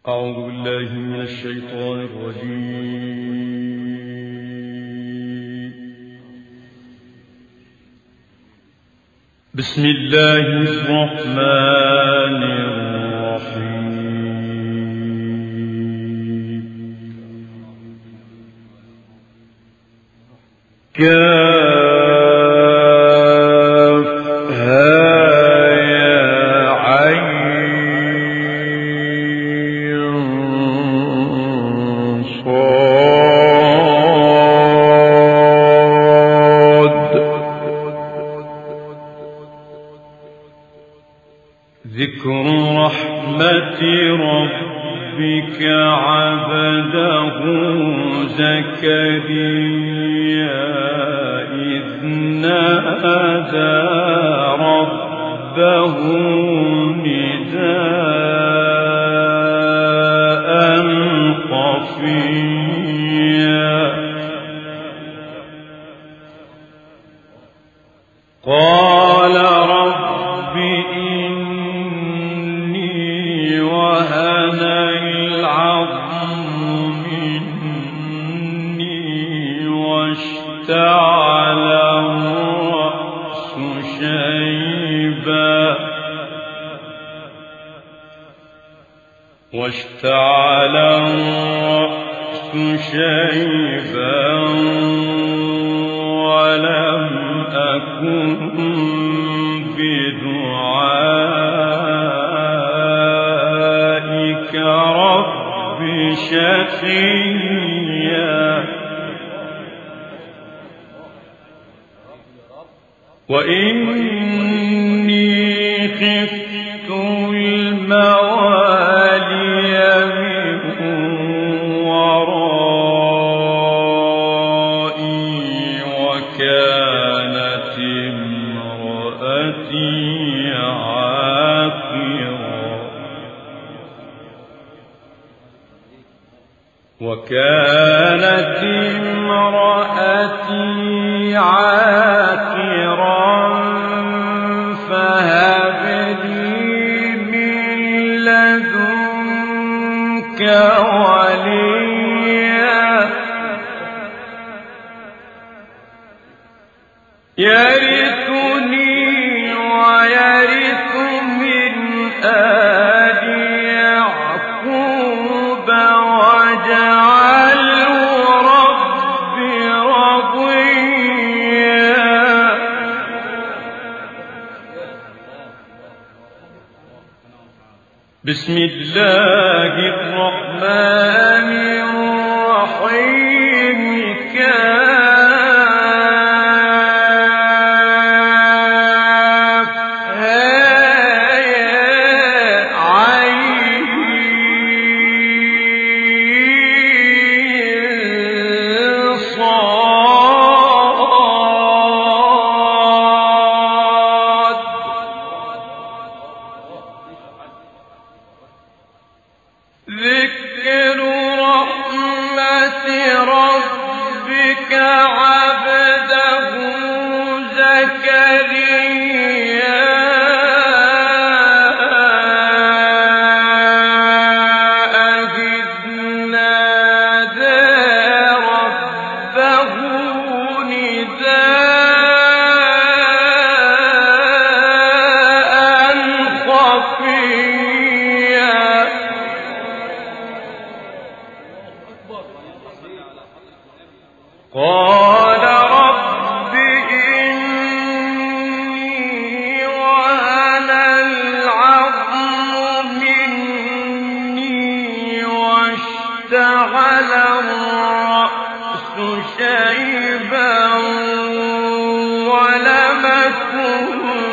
أعوذ بالله من الشيطان الرجيم. بسم الله الرحمن الرحيم. ذكر رحمة ربك عبده زكريا إذ نادى ربه نداء خفيا قال رب إني وهن العظم مني واشتعل الرأس شيبا ولم أكن بدعائك رب شقيا وإني خفت الموالي من ورائي وكانت امرأتي عاقرا فهب لي من لدنك وليا يرثني ويرث من آل يعقوب واجعله رب رضيا بسم الله الرحمن الرحيم ذكر رحمة ربك عبده زكريا إذ نادى ربه نداء خفيا قال رب إني وهن العظم مني واشتعل الرأس شيبا ولم أكن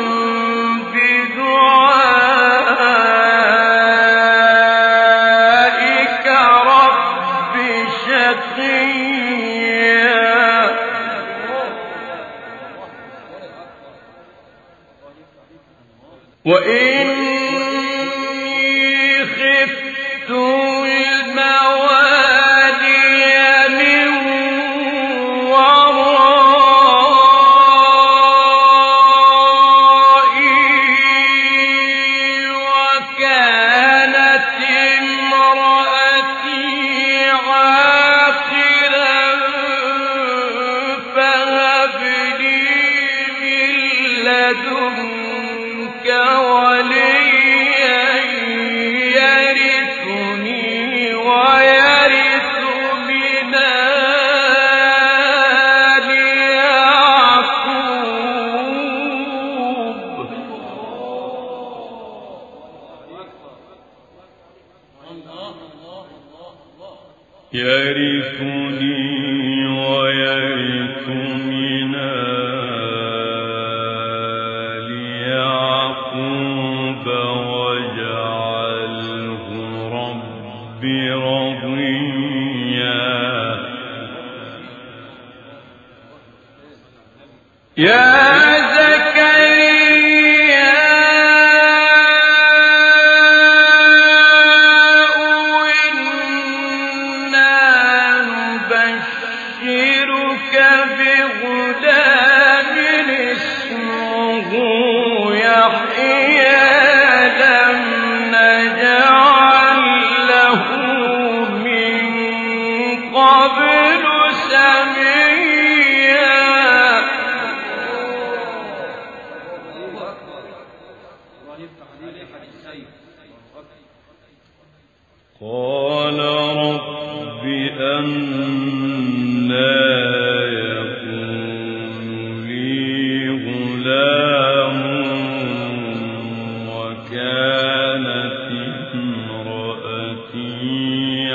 بدعائك رب شقيا وإني خفت الموالي من ورائي وكانت امرأتي يرثني ويرث من آل يعقوب واجعله رب رضيا قال رب أنى يكون لي غلام وكانت امرأتي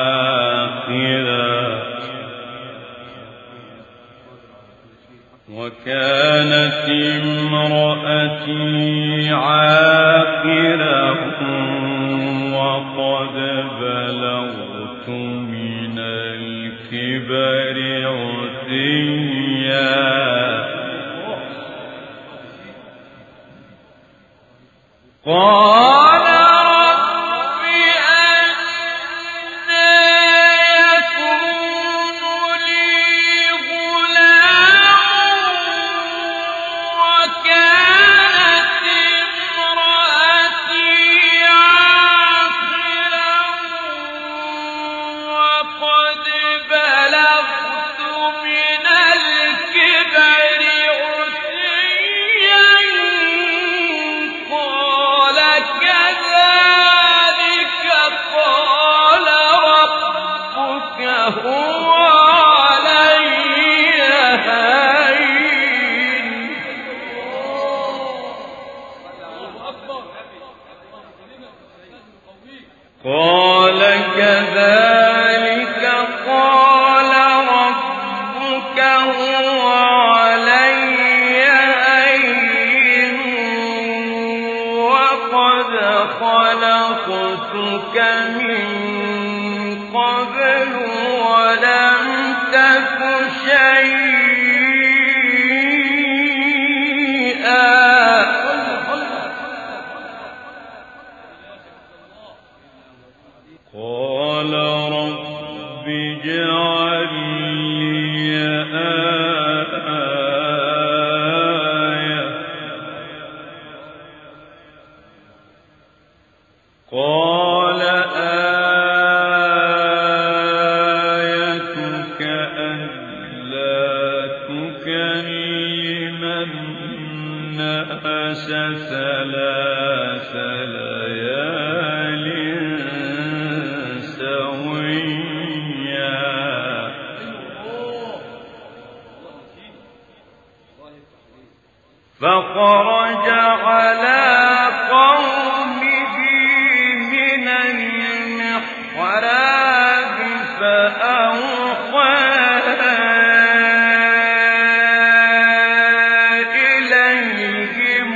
عاقرا وقد بلغت من الكبر عتيا قال رب أنى يكون لي غلام وكانت امرأتي عاقرا وقد بلغت من الكبر عتيا قال كذلك قال ربك هو علي هين قال كذلك قال ربك هو علي هين وقد خلقتك من قبل ولم تك شيئا قال رب اجعل لي آية قال آيتك ألا تكلم الناس ثلاث ليال سويا فخرج على قومه من المحراب فأوحى إليهم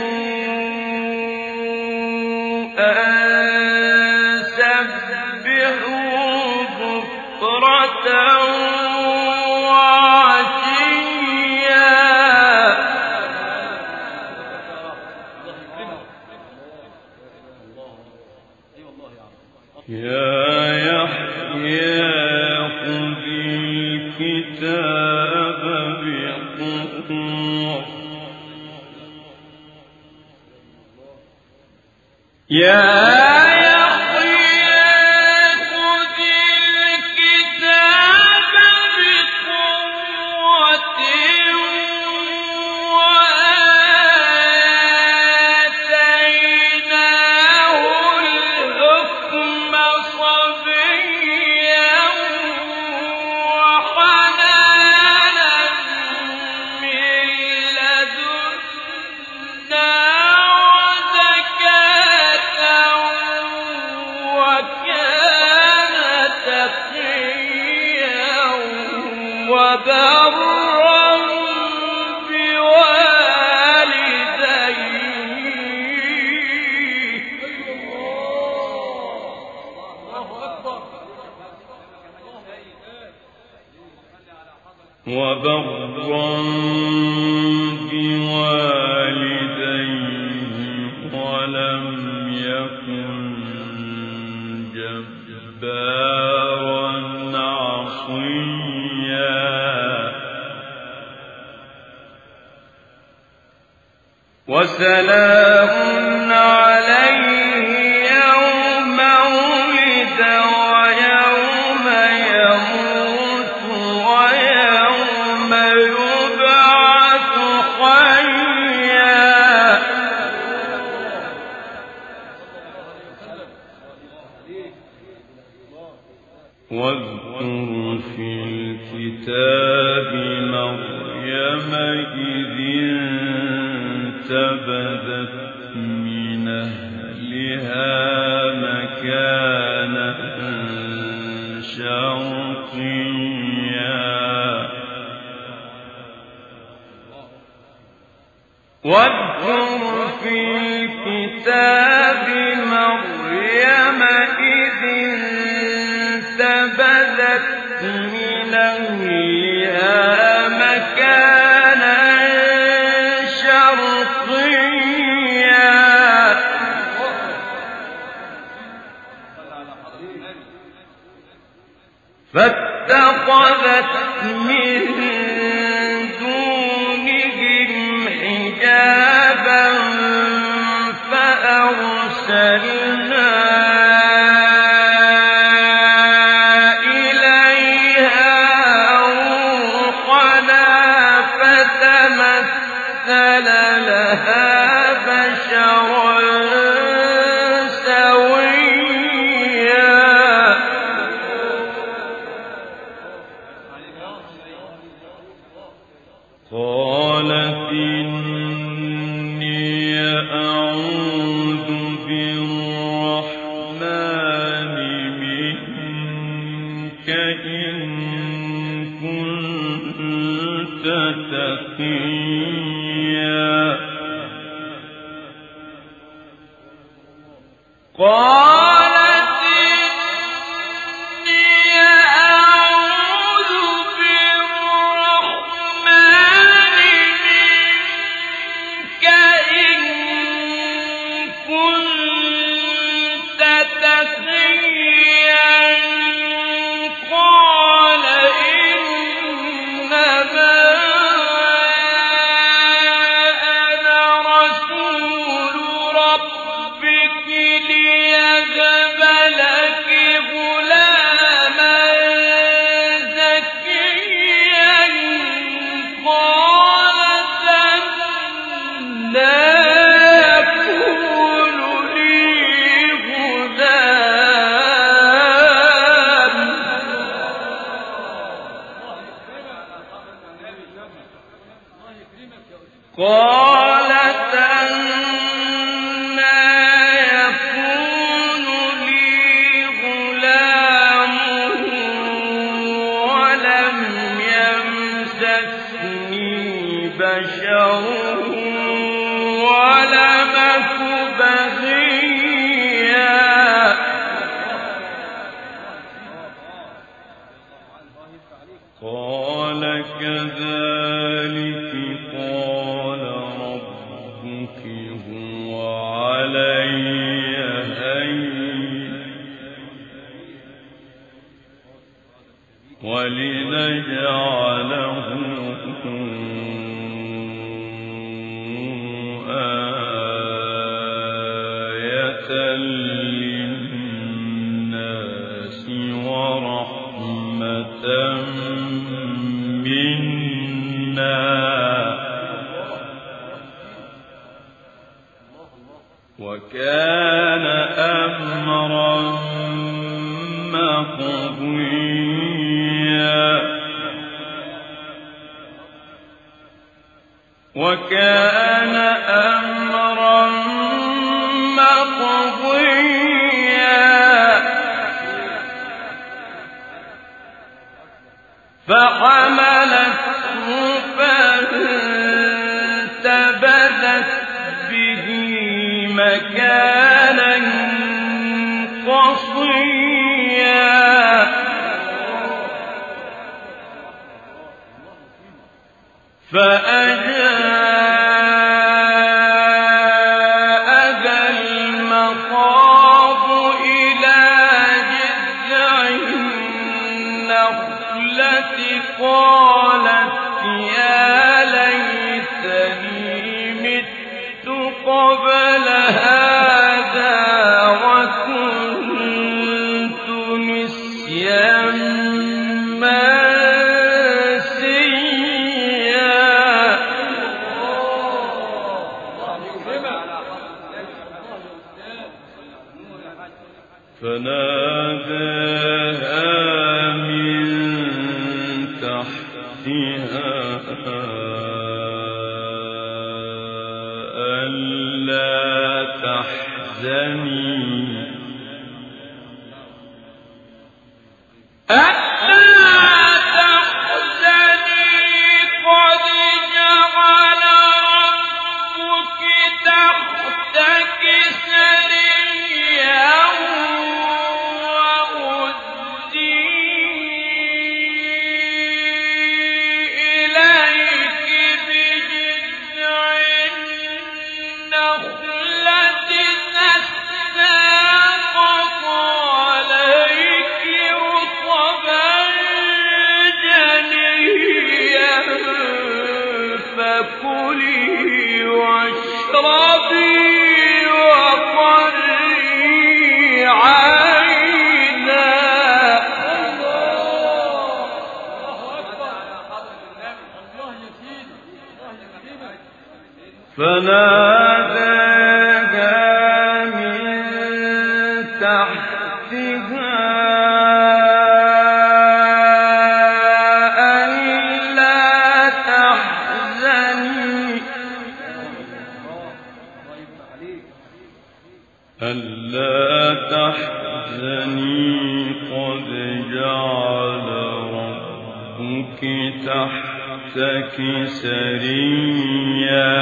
أن سبحوا بكرة وعشيا يا يحيى خذ الكتاب بقوة وزكاة وبرا بوالديه ولم يكن جبارا عصيا وسلام عليه يوم ولد ويوم يموت ويوم يبعث حيا واذكر في الكتاب مريم إذ انتبذت من أهلها مكانا شرقيا واذكر في الكتاب مريم إذ انتبذت من أهلها مكانا شرقيا فاتخذت من دونهم حجابا فأرسلنا إليها روحنا فتمثل لها بشرا سويا قالت إني أعوذ بالرحمن منك إن كنت تقيا قالت إني أعوذ بالرحمن منك إن كنت تقيا قال إنما أنا رسول ربك ليهب لك غلاما زكيا قالت أنى يكون لي غلام قالت أنى يكون لي غلام ولم يمسسني بشر ولم أك بغيا قال كذلك قال ربك هو علي هين ولنجعله آية للناس ورحمة منا وكان أمرا مقضيا وكان أمرا مقضيا فحمل فأجاءها المخاض إلى جذع النخلة قالت يا ليتني مت قبل هذا وكنت نسيا فناداها من تحتها ألا تحزني قد جعل ربك تحتك سريا وهزي إليك بجذع النخلة تساقط عليك رطبا جنيا فكلي واشربي وقري عينا فناداها من تحتها ألا تحزني قد جعل ربك تحتك سريا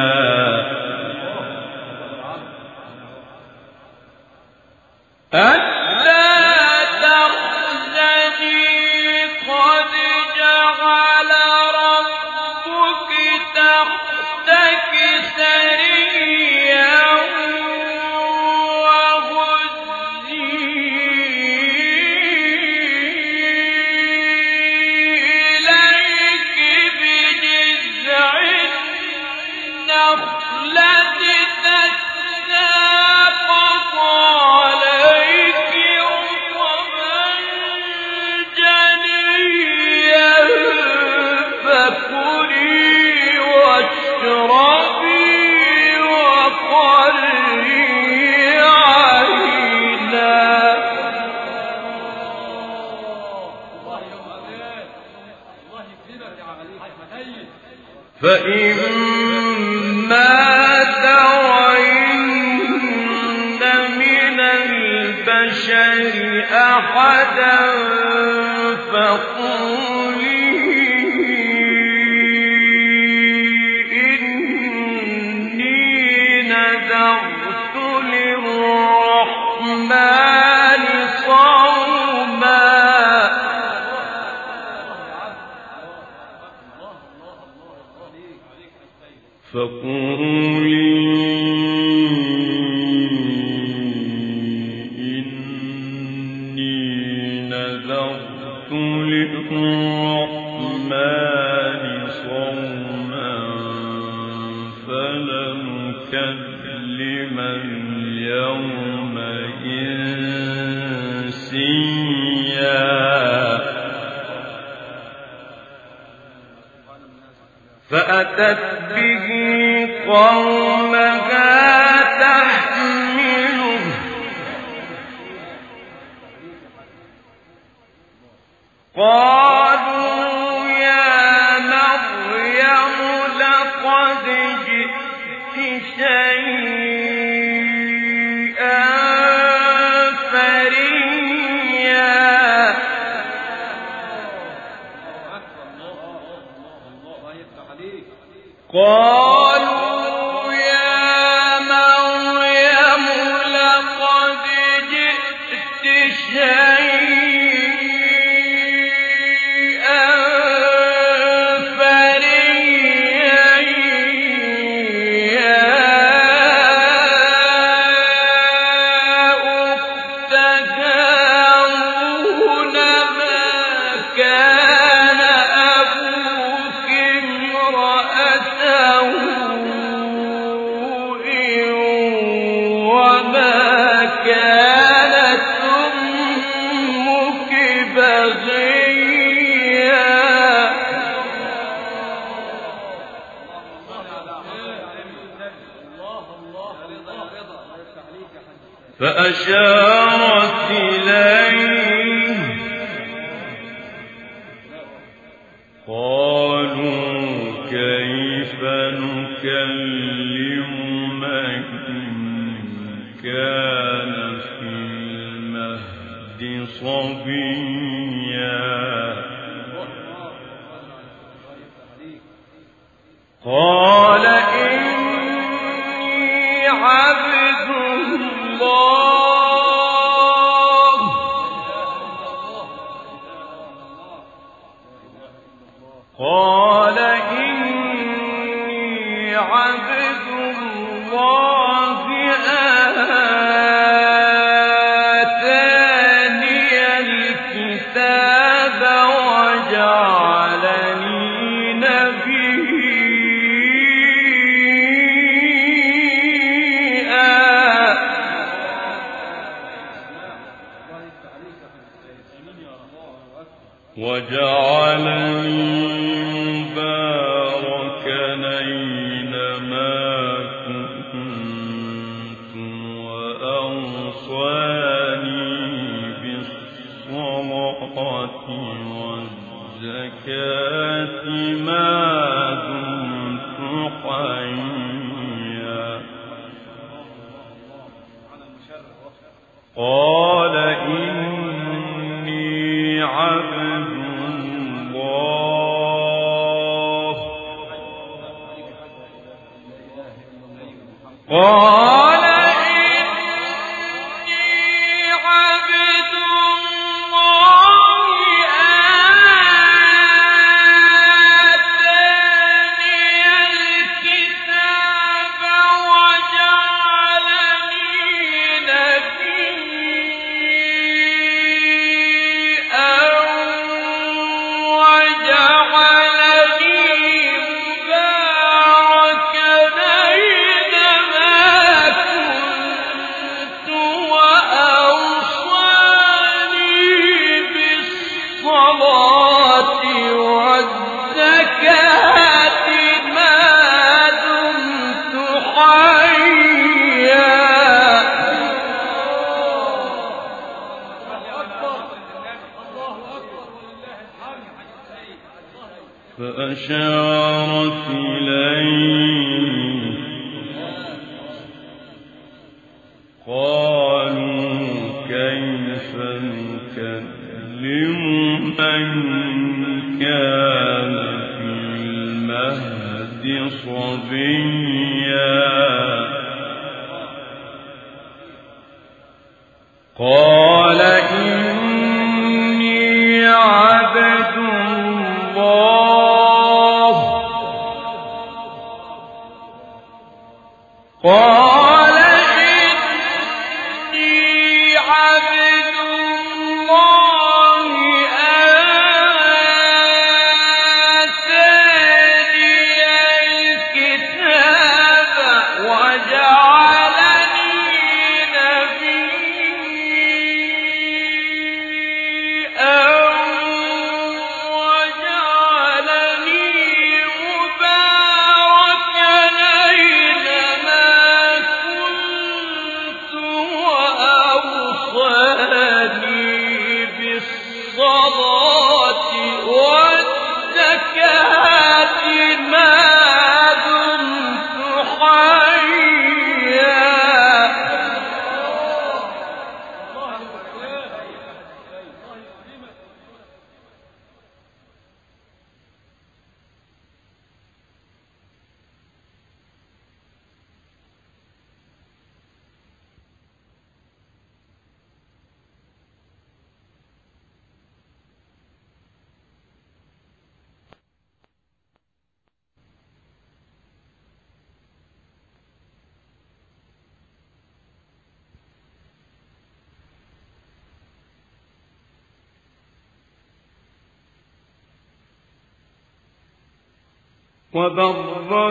فإما ترين من البشر أحدا فقولي إني نذرت للرحمن صوما فقولي إني نذرت للرحمن صوما فلن أكلم اليوم إنسيا فأتت به قومها تحمله قالوا يا مريم لقد جئت شيئا فريا قالوا يا مريم لقد جئت شيئا فأشارت إليه قالوا كيف نكلم من كان في المهد صبيا قال إني عبد الله قال إني عبد الله آتاني الكتاب وجعلني مباركا أينما كنت وأوصاني بالصلاة والزكاة ما دمت حيا قال إني عبد الله قال إني عبد الله آتاني الكتاب وجعلني نبيا وجعلني مباركا أينما كنت وأوصاني بالصلاة والزكاة ما دمت حيا فأشارت إليه قالوا كيف نكلم من كان في المهد صبيا قال إني عبد الله قال إني عبد الله آتاني الكتاب وجعلني نبيا وبرا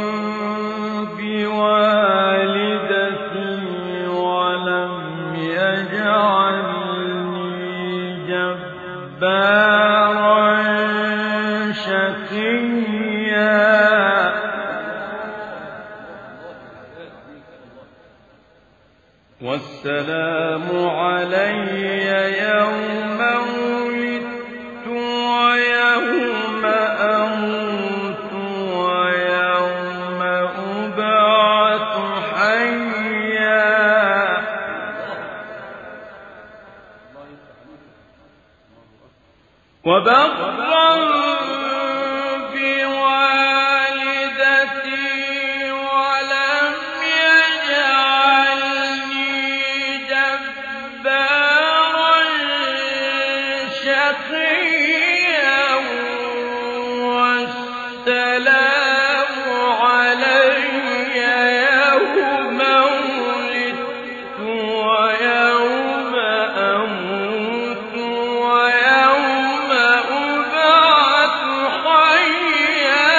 بوالدتي ولم يجعلني جبارا شقيا والسلام علي يوم ولدت ويوم أموت ويوم أبعث حيا وبرا بوالدتي ولم يجعلني جبارا شقيا والسلام علي يوم ولدت ويوم أموت ويوم أبعث حيا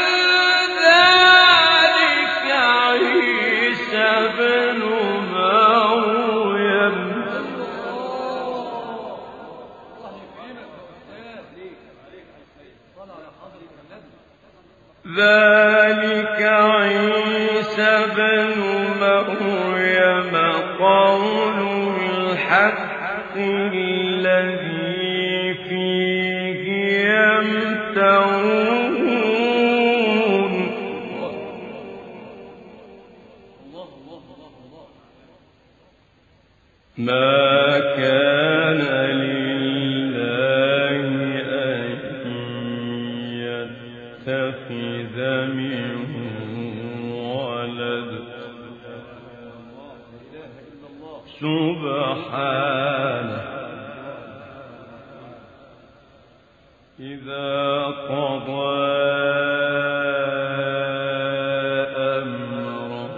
ذلك عيسى ابن مريم ذلك عيسى ابن مريم قول الحق الذي فيه يمترون ما كان لله أن يتخذ من ولد سبحانه إذا قضى أمرا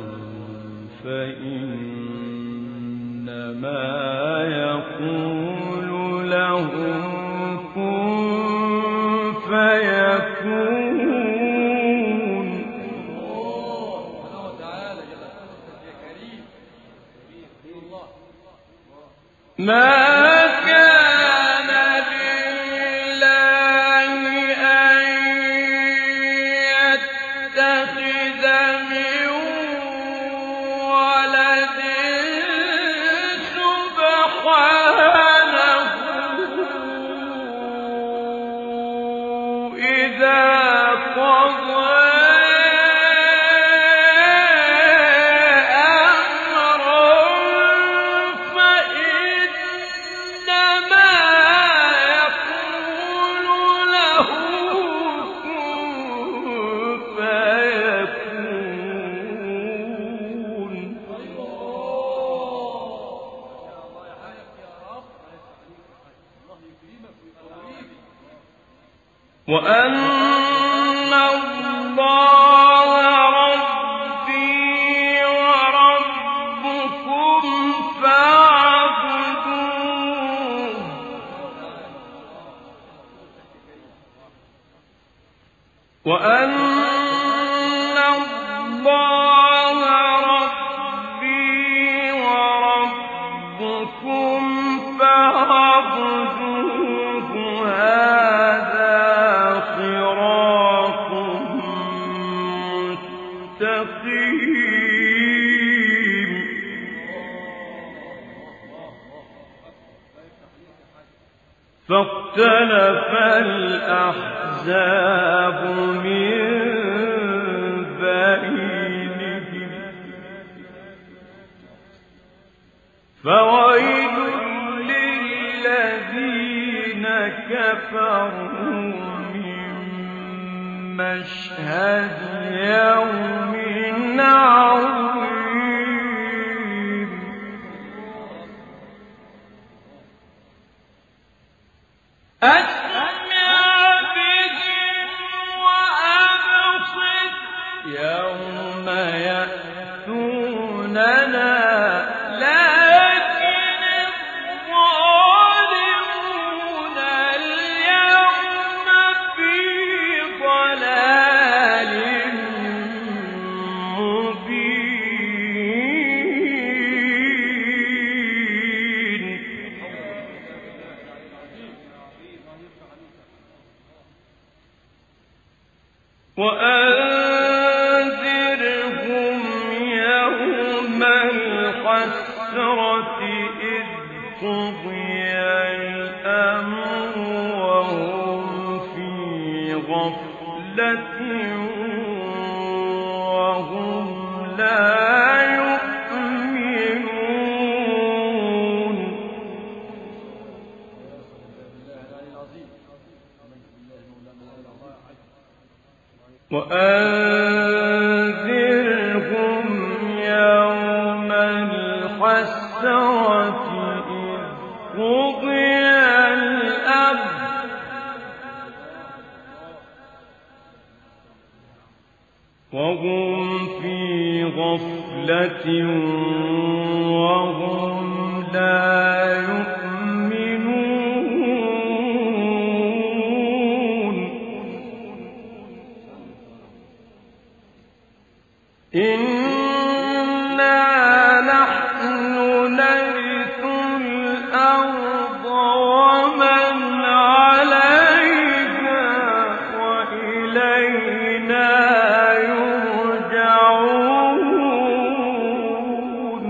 فإنما يقول له كن فيكون ما كان لله أن يتخذ من ولد سبحانه إذا قضى وأن الله ربي وربكم فاعبدوه وأن الله ربي وربكم فاعبدوه هذا صراط مستقيم فاختلف الأحزاب من بينهم فويل للذين كفروا من مشهد يوم عظيم أسمع بهم وأبصر يوم يأتوننا لكن الظالمون اليوم في ضلال وأنذرهم يوم الحسرة إذ قضي الأمر وهم في غفلة وهم لا يؤمنون وأنذرهم يوم الحسرة إذ قضي الأمر وهم في غفلة وهم لا يؤمنون إنا نحن نرث الأرض ومن عليها وإلينا يرجعون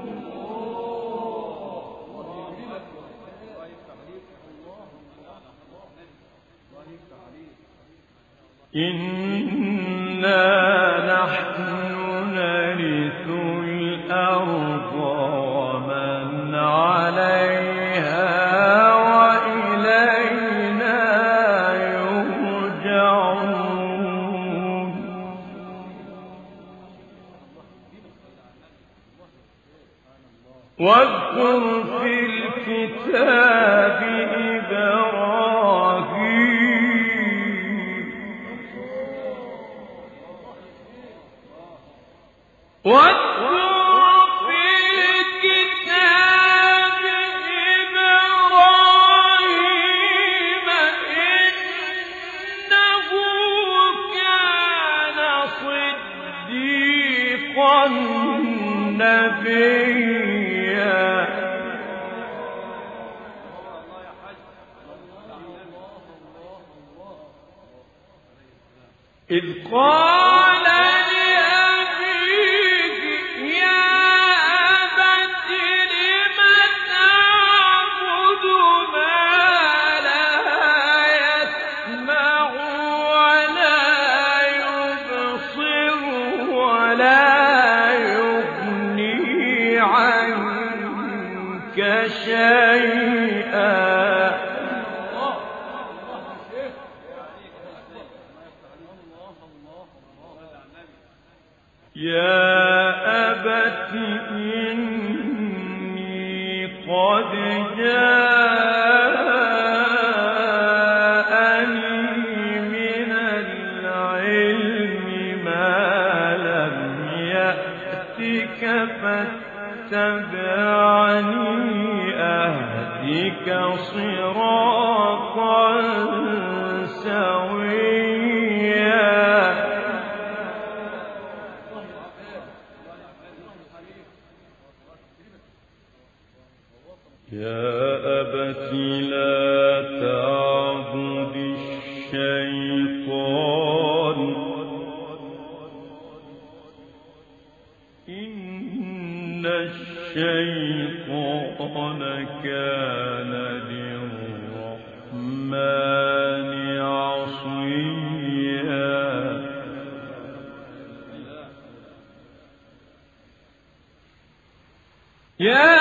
إنا نحن نرث الأرض ومن عليها وإلينا يرجعون واذكر في الكتاب إبراهيم واذكر في الكتاب إبراهيم إنه كان صديقا نبيا إذ قال لأبيه يا أبت لم تعبد ما لا يسمع ولا يبصر ولا يغني عنك شيئا يا أبت إني قد جاءني من العلم ما لم يأتك فاتبعني أهدك صراطا سويا يا أبت لا تعبد الشيطان إن الشيطان كان للرحمن عصيا يا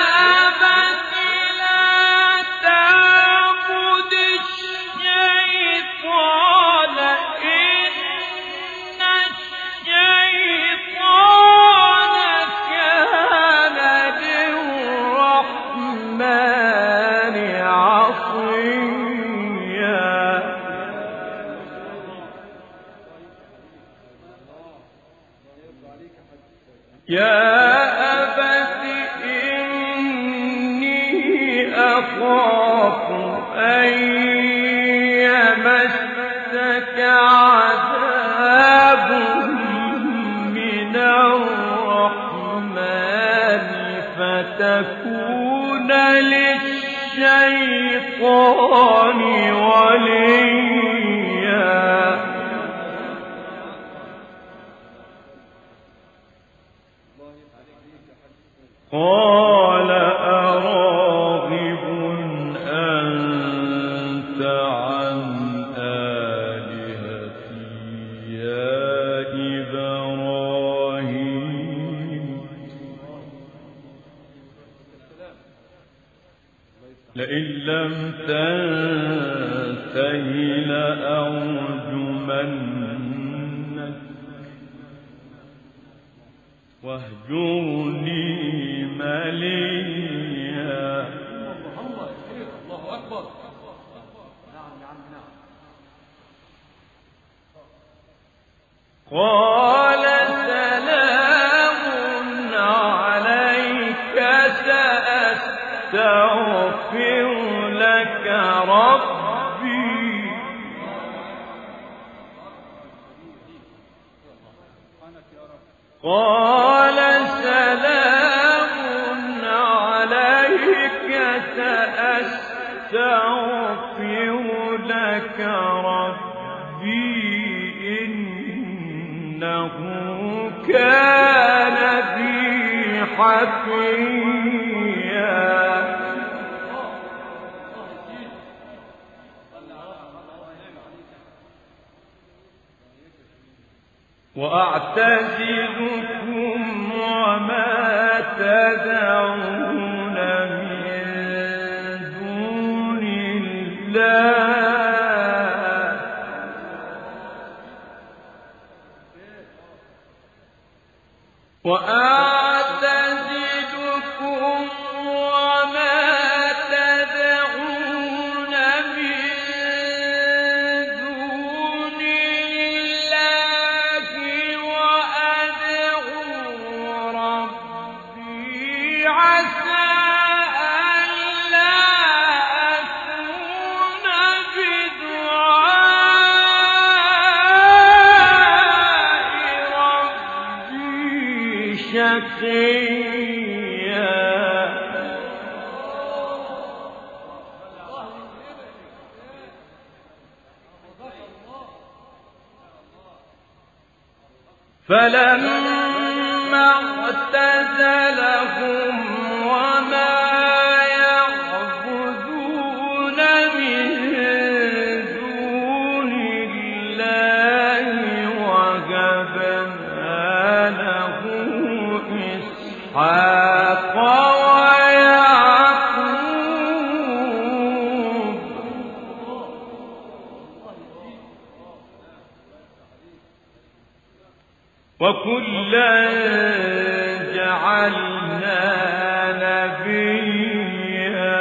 يا أبت إني أخاف أن يمسك عذاب من الرحمن فتكون للشيطان وليا قال أراغب أنت عن آلهتي يا إبراهيم لئن لم تنته لأرجمنك واهجرني مليا. الله أكبر. قال سلام عليك سأستغفر لك ربي قال سلام عليك سأستغفر لك ربي إنه كان بي حفيا. وأعتزلكم وما تدعون من دون الله وأعتزلكم وما تدعون من دون الله وأدعو ربي عسى ألا أكون بدعاء ربي شقيا. فلما اعتزلهم وما يعبدون من دون الله وهبنا له إسحاق ويعقوب وكلا جعلنا نبيا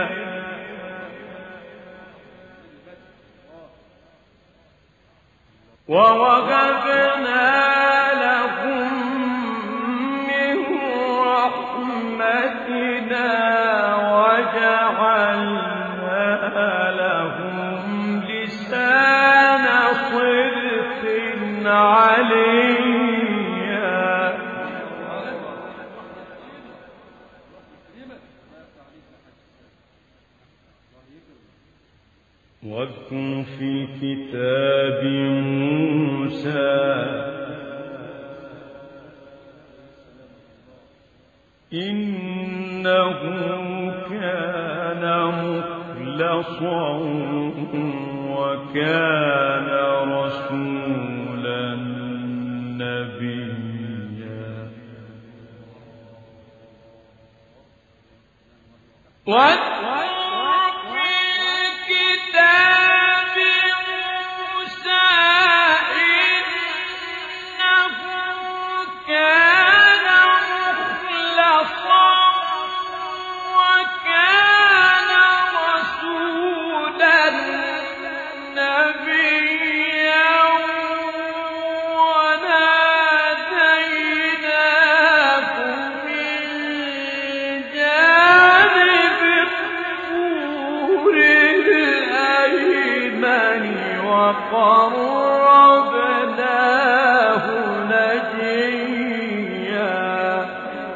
ووهبنا لهم من رحمتنا وجعلنا لهم لسان صدق عليا. واذكر في كتاب موسى إنه كان مخلصا وكان رسولا نبيا. وقربناه نجيا.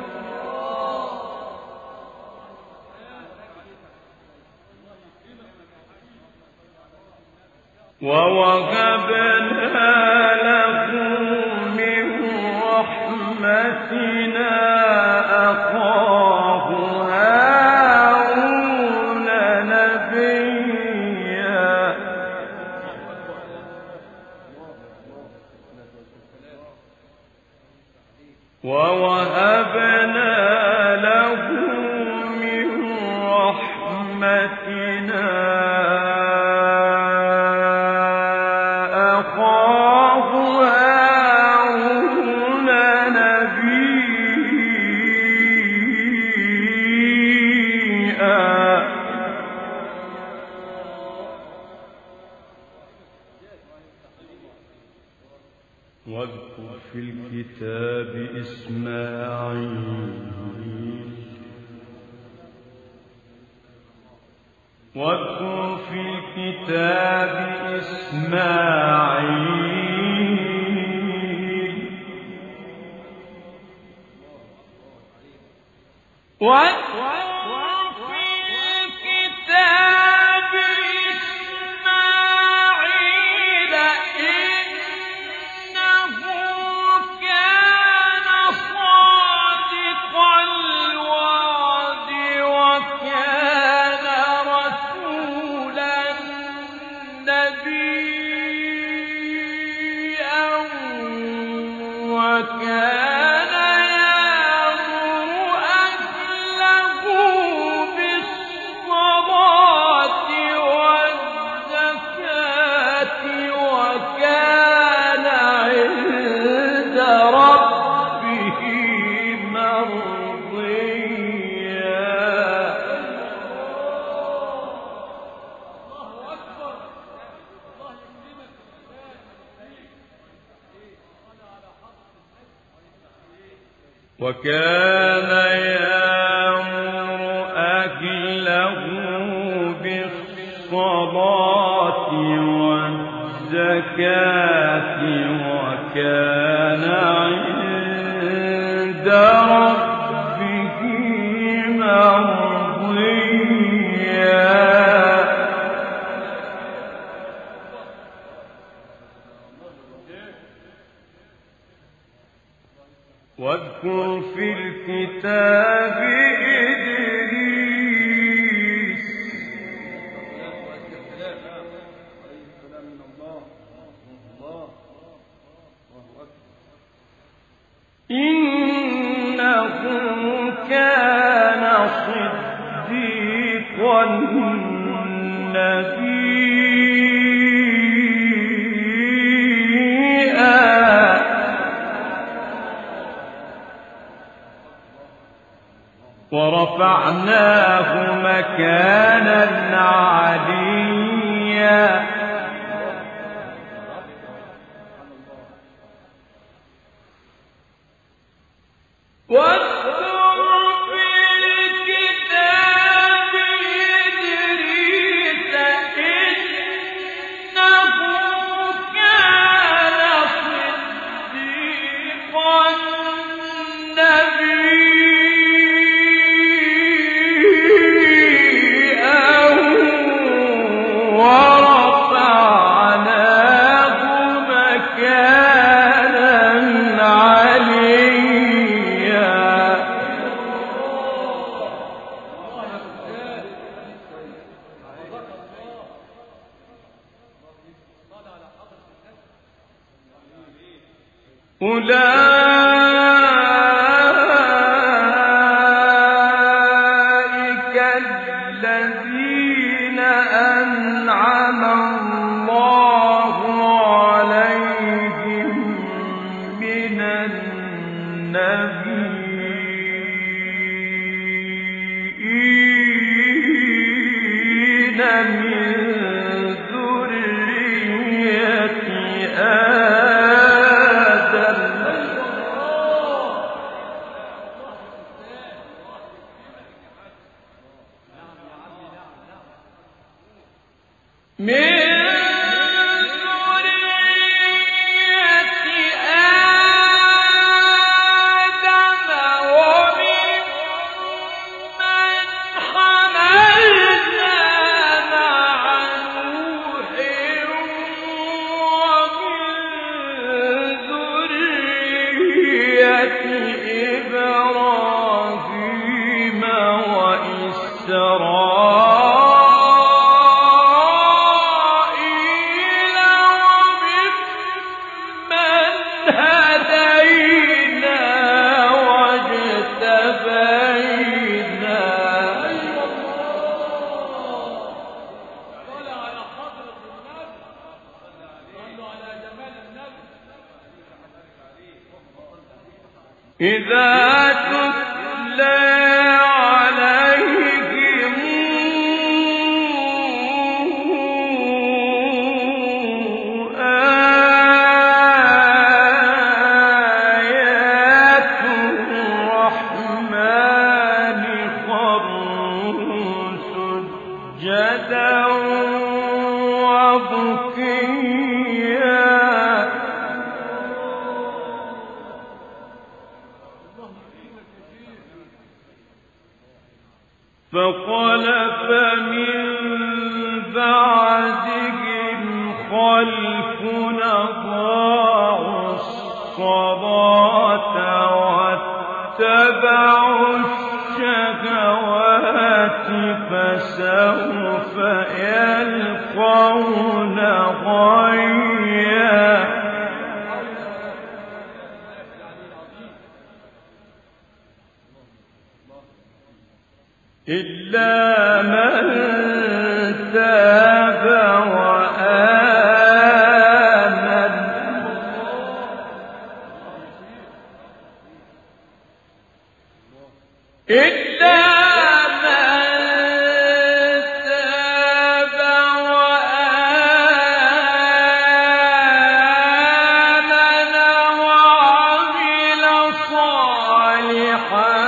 ووهبنا له من رحمتنا أخاه واذكر في الكتاب إسماعيل واذكر في الكتاب إسماعيل وكان يأمر أهله بالصلاة والزكاة وكان عند ربه مرضيا واذكر في الكتاب إدريس إنه كان صديقا نبيا ورفعناه مكانا عليا واذكر في الكتاب إدريس إنه كان صديقا أولئك الذين أنعم الله عليهم من النبيين من ذرية إبراهيم وإسرائيل وممن هدينا واجتبينا إذا تتلى عليهم سجدا وبكيا فخلف من بعدهم خلف أضاعوا الصلاة واتبعوا الشهوات فسوف يلقون غيا إلا من تاب وآمن إلا من تاب وآمن وعمل صالحا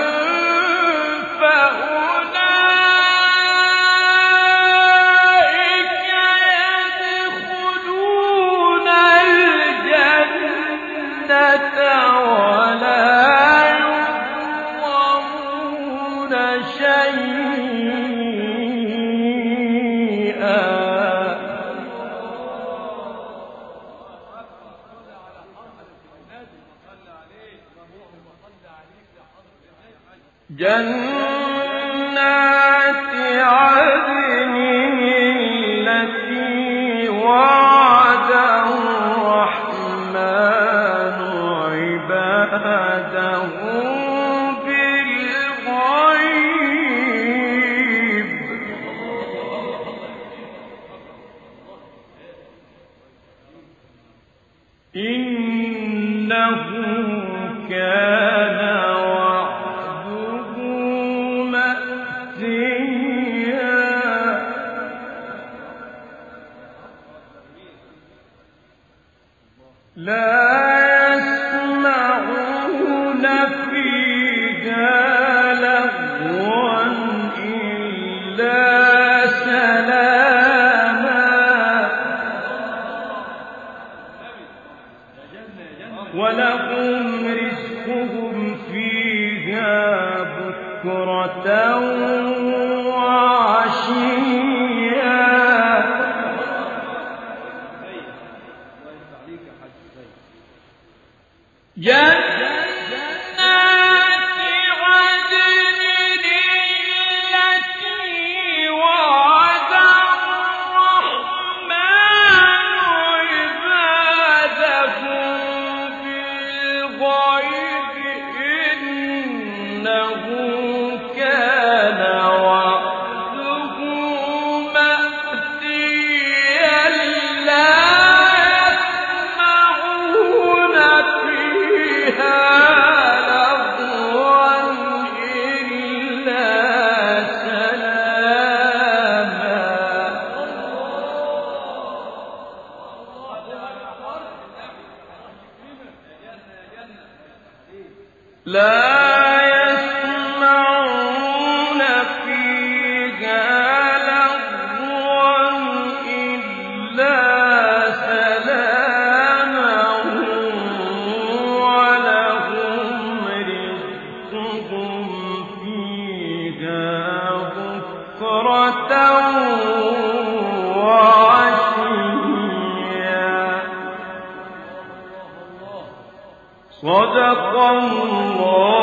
جنات عدن التي وعد الرحمن عباده بالغيب إنه كان لا يسمعون فيها لغوا إلا سلاما ولهم رزقهم فيها بكرة وعشيا جنات عدن التي وعد الرحمن عباده بالغيب إنه كان وعده مأتيا لا يسمعون فيها لغوا إلا سلاما لا يسمعون فيها لغوا إلا سلاما ولهم رزقهم فيها بكرة وعشيا صدق الله